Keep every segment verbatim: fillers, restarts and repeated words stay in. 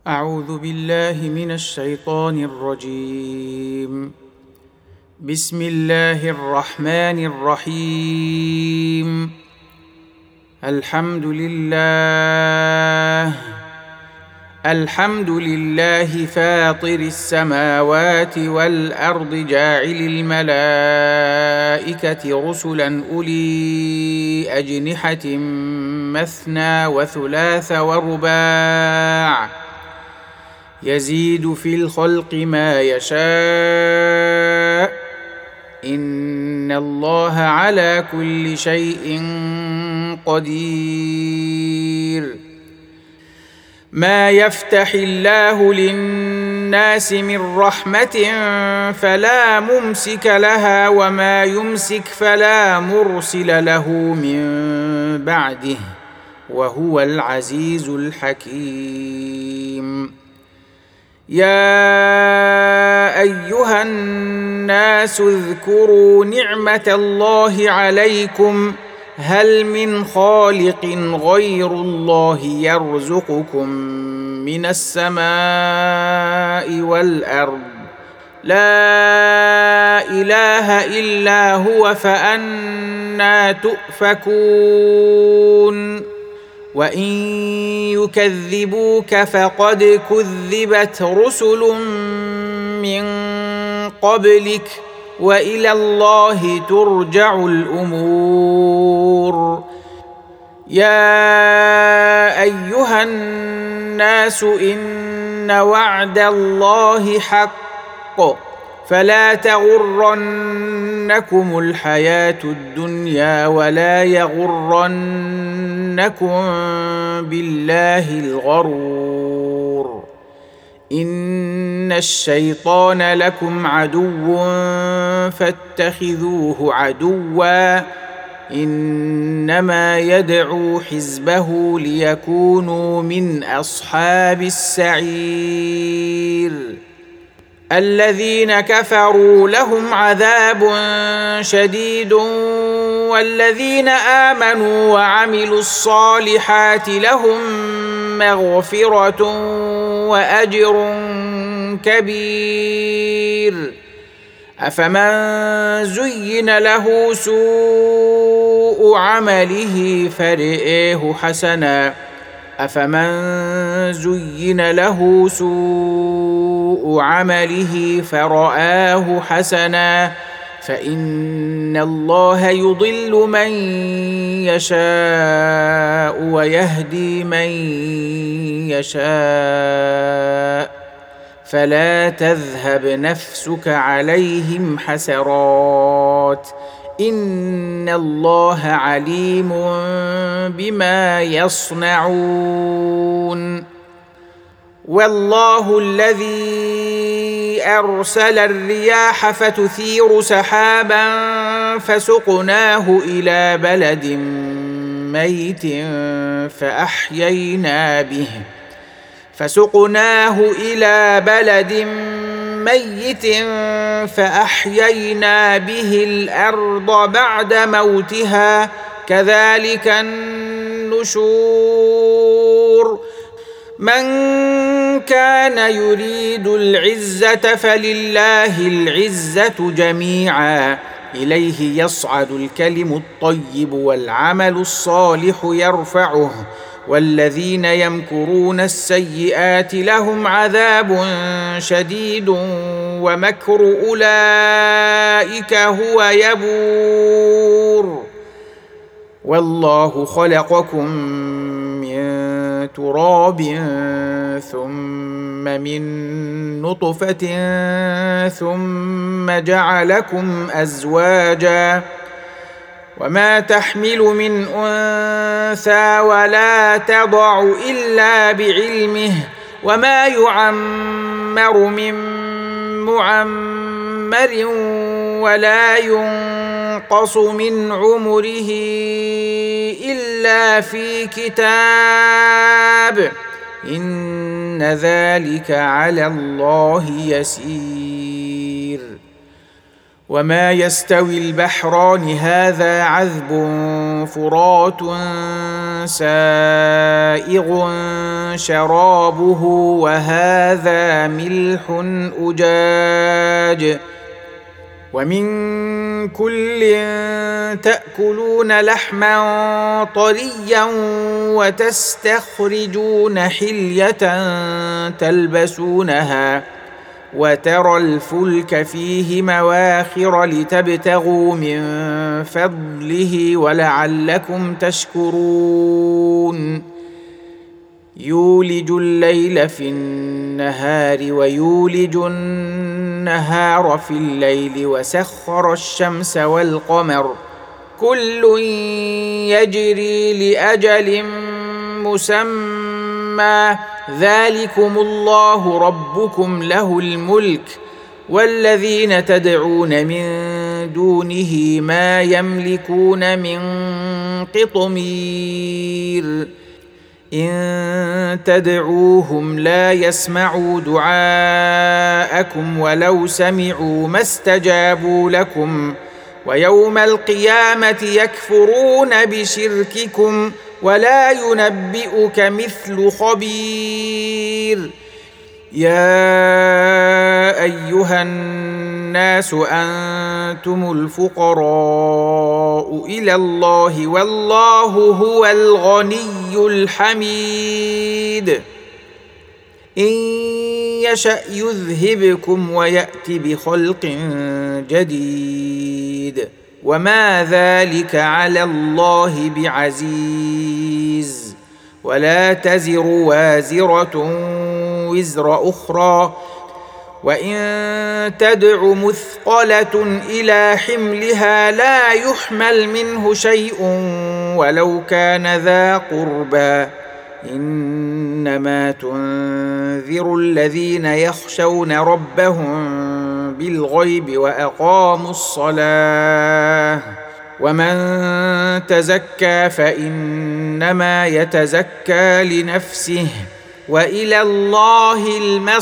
أعوذ بالله من الشيطان الرجيم. بسم الله الرحمن الرحيم. الحمد لله الحمد لله فاطر السماوات والأرض جاعل الملائكة رسلا أولي أجنحة مثنى وثلاث ورباع يزيد في الخلق ما يشاء إن الله على كل شيء قدير. ما يفتح الله للناس من رحمة فلا ممسك لها وما يمسك فلا مرسل له من بعده وهو العزيز الحكيم. يا أيها الناس اذكروا نعمة الله عليكم هل من خالق غير الله يرزقكم من السماء والأرض لا إله إلا هو فأنى تؤفكون. وإن يكذبوك فقد كذبت رسل من قبلك وإلى الله ترجع الأمور. يا أيها الناس إن وعد الله حق فلا تغرنكم الحياة الدنيا ولا يغرنكم بالله الغرور. إن الشيطان لكم عدو فاتخذوه عدوا إنما يدعو حزبه ليكونوا من أصحاب السعير. الذين كفروا لهم عذاب شديد والذين آمنوا وعملوا الصالحات لهم مغفرة وأجر كبير. أفمن زين له سوء عمله فرئه حسنا أفمن زين له سوء عمله فرآه حسنا فإن الله يضل من يشاء ويهدي من يشاء فلا تذهب نفسك عليهم حسرات إن الله عليم بما يصنعون. والله الذي أرسل الرياح فتثير سحابا فسقناه إلى بلد ميت فأحيينا به فسقناه إلى بلد ميت فأحيينا به الأرض بعد موتها كذلك النشور. من كان يريد العزة فلله العزة جميعا إليه يصعد الكلم الطيب والعمل الصالح يرفعه والذين يمكرون السيئات لهم عذاب شديد ومكر أولئك هو يبور. والله خلقكم من تراب ثم من نطفة ثم جعلكم أزواجا وما تحمل من أنثى ولا تضع إلا بعلمه وما يعمر من معمر ولا ينقص من عمره إلا في كتاب إن ذلك على الله يسير. وما يستوي البحران هذا عذب فرات سائغ شرابه وهذا ملح أجاج ومن كل تأكلون لحما طريا وتستخرجون حلية تلبسونها وترى الفلك فيه مواخر لتبتغوا من فضله ولعلكم تشكرون يولج الليل في النهار ويولج النهار في الليل وسخر الشمس والقمر كل يجري لأجل مسمى ذلكم الله ربكم له الملك والذين تدعون من دونه ما يملكون من قطمير إن تدعوهم لا يسمعوا دعاءكم ولو سمعوا ما استجابوا لكم ويوم القيامة يكفرون بشرككم ولا ينبئك مثل خبير يا أيها الناس أنتم الفقراء إلى الله والله هو الغني الحميد إن يشأ يذهبكم ويأت بخلق جديد وما ذلك على الله بعزيز ولا تزر وازرة وزر أخرى وإن تدع مثقلة إلى حملها لا يحمل منه شيء ولو كان ذا قربى إنما تنذر الذين يخشون ربهم بالغيب وأقاموا الصلاة ومن تزكى فإنما يتزكى لنفسه وإلى الله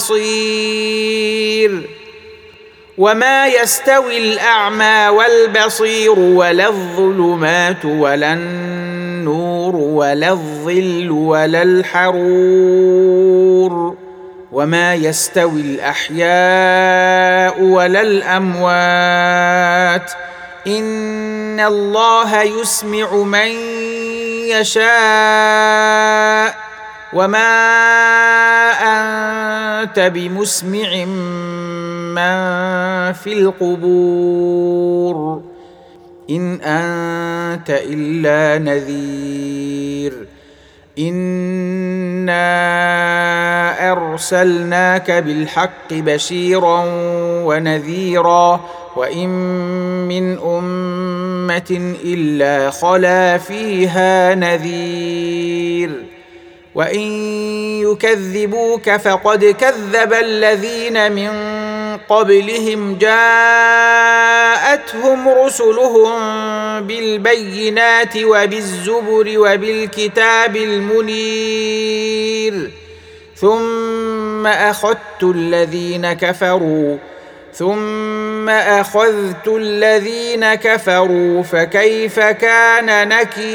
المصير وما يستوي الأعمى والبصير ولا الظلمات ولا النور ولا الظل ولا الحرور وما يستوي الأحياء ولا الأموات إن الله يسمع من يشاء وما أنت بمسمع من في القبور إن أنت إلا نذير إنا أرسلناك بالحق بشيرا ونذيرا وإن من أمة إلا خلا فيها نذير وإن يكذبوك فقد كذب الذين من قبلهم جاءتهم رسلهم بالبينات وبالزبر وبالكتاب المنير ثم أخذت الذين كفروا ثم أخذت الذين كفروا فكيف كان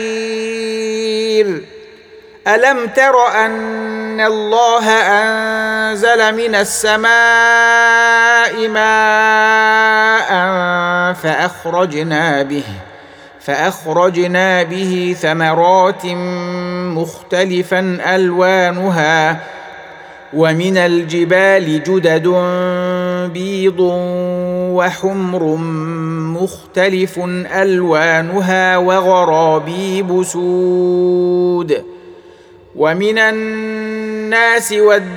نكير ألم تر أن الله أنزل من السماء ماء فأخرجنا به فأخرجنا به ثمرات مختلفا ألوانها ومن الجبال جدد بيض وحمر مختلف ألوانها وغرابيب سود ومن الناس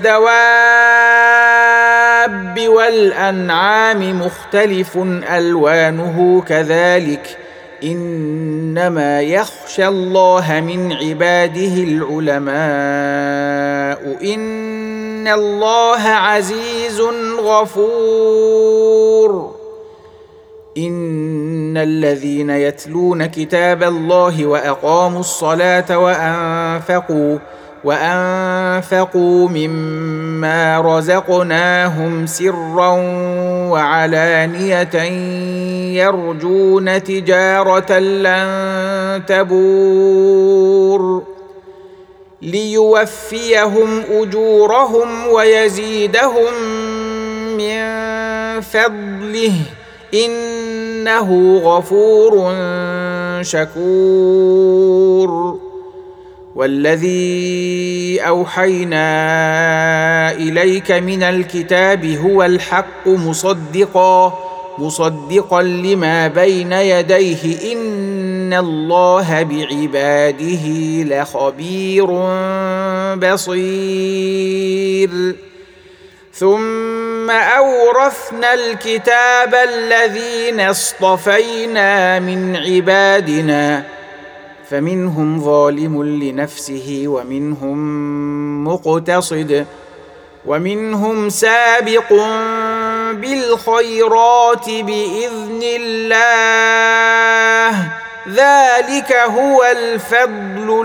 والدواب والأنعام مختلف ألوانه كذلك إنما يخشى الله من عباده العلماء إن الله عزيز غفور إن الذين يتلون كتاب الله وأقاموا الصلاة وأنفقوا وأنفقوا مما رزقناهم سرا وعلانية يرجون تجارة لن تبور ليوفيهم أجورهم ويزيدهم من فضله إنه غفور شكور. والذي أوحينا إليك من الكتاب هو الحق مصدقا مصدقا لما بين يديه إن الله بعباده لخبير بصير. ثم أورثنا الكتاب الذين اصطفينا من عبادنا فمنهم ظالم لنفسه ومنهم مقتصد ومنهم سابق بالخيرات بإذن الله ذلك هو الفضل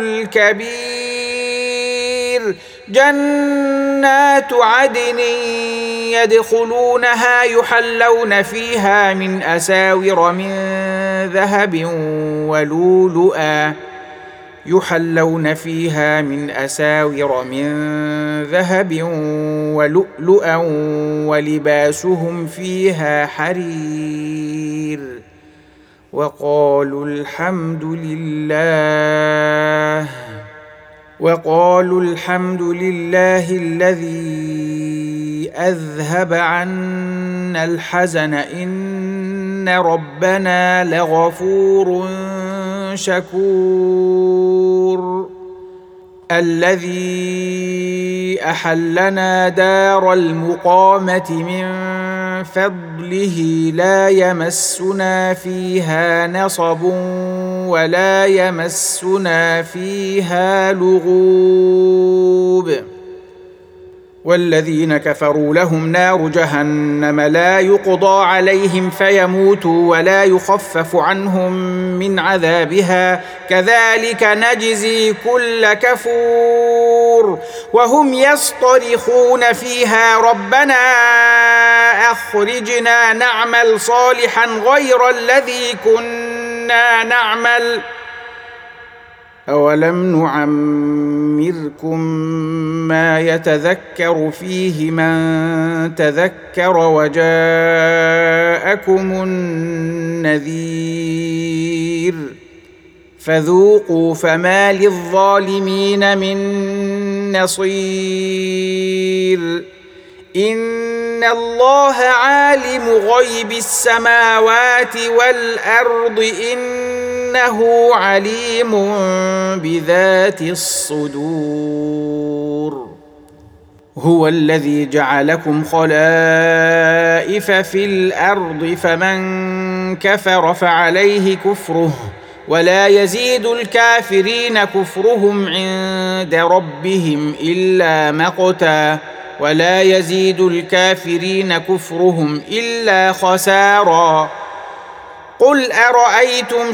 الكبير. جنات عدن يدخلونها يحلون فيها من أساور من ذهب ولؤلؤا يحلون فيها من أساور من ذهب ولؤلؤا ولباسهم فيها حرير. وقالوا الحمد لله وقالوا الحمد لله الذي أذهب عنا الحزن إن ربنا لغفور شكور. الذي أحلنا دار المقامة من فضله لا يمسنا فيها نصب ولا يمسنا فيها لغوب. والذين كفروا لهم نار جهنم لا يقضى عليهم فيموتوا ولا يخفف عنهم من عذابها كذلك نجزي كل كفور. وهم يصطرخون فيها ربنا أخرجنا نعمل صالحا غير الذي كنا نعمل أولم نعمركم ما يتذكر فيه من تذكر وجاءكم النذير فذوقوا فما للظالمين من نصير. إن الله عالم غيب السماوات والأرض إنه عليم بذات الصدور. هو الذي جعلكم خلائف في الأرض فمن كفر فعليه كفره ولا يزيد الكافرين كفرهم عند ربهم إلا مقتا ولا يزيد الكافرين كفرهم إلا خسارا. قل أرأيتم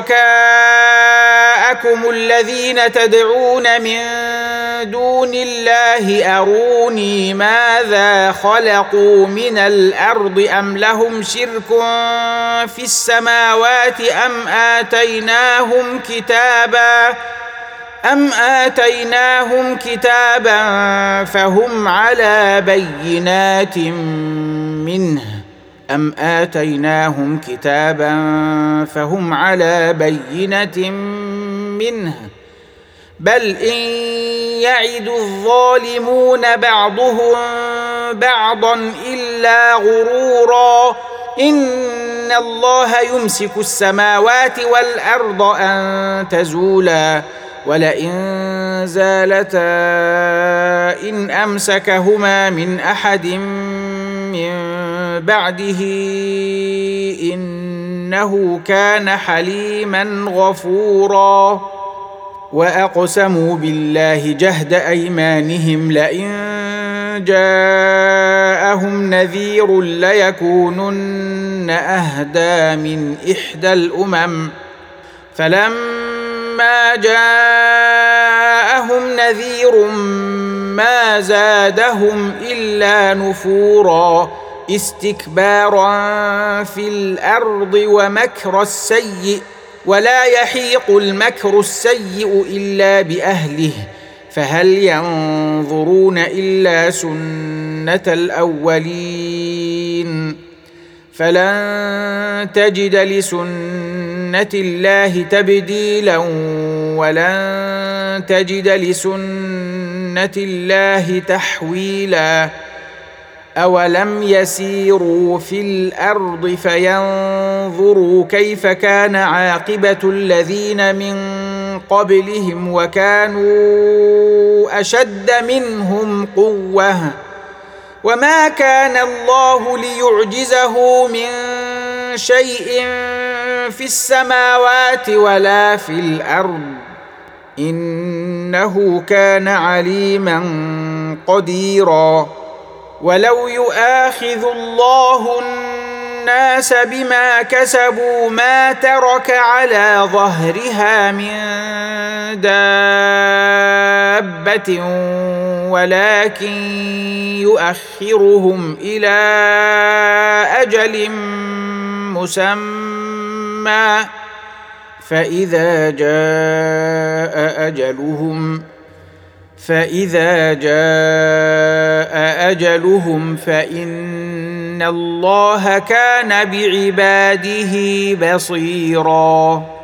شركاءكم الذين تدعون من دون الله أروني ماذا خلقوا من الأرض أم لهم شرك في السماوات أم آتيناهم كتابا أم آتيناهم كتابا فهم على بينات منه أم آتيناهم كتابا فهم على بينة منه بل إن يعد الظالمون بعضهم بعضا إلا غرورا. إن الله يمسك السماوات والأرض أن تزولا ولئن زالتا إن أمسكهما من أحد من بعده إنه كان حليما غفورا. وأقسموا بالله جهد أيمانهم لئن جاءهم نذير ليكونن أهدى من إحدى الأمم فلما جاءهم جاءهم نذير ما زادهم إلا نفورا استكبارا في الأرض ومكر السيء ولا يحيق المكر السيء إلا بأهله فهل ينظرون إلا سنة الأولين فلن تجد لسنة الله تبديلا ولن تجد لسنة الله تحويلا أولم يسيروا في الأرض فينظروا كيف كان عاقبة الذين من قبلهم وكانوا أشد منهم قوة وما كان الله ليعجزه من شيء في السماوات ولا في الأرض إنه كان عليما قديرا ولو يؤاخذ الله الناس بما كسبوا ما ترك على ظهرها من دابة ولكن يؤخرهم إلى أجل مسمى فإذا جاء أجلهم فإذا جاء أجلهم فإن الله كان بعباده بصيراً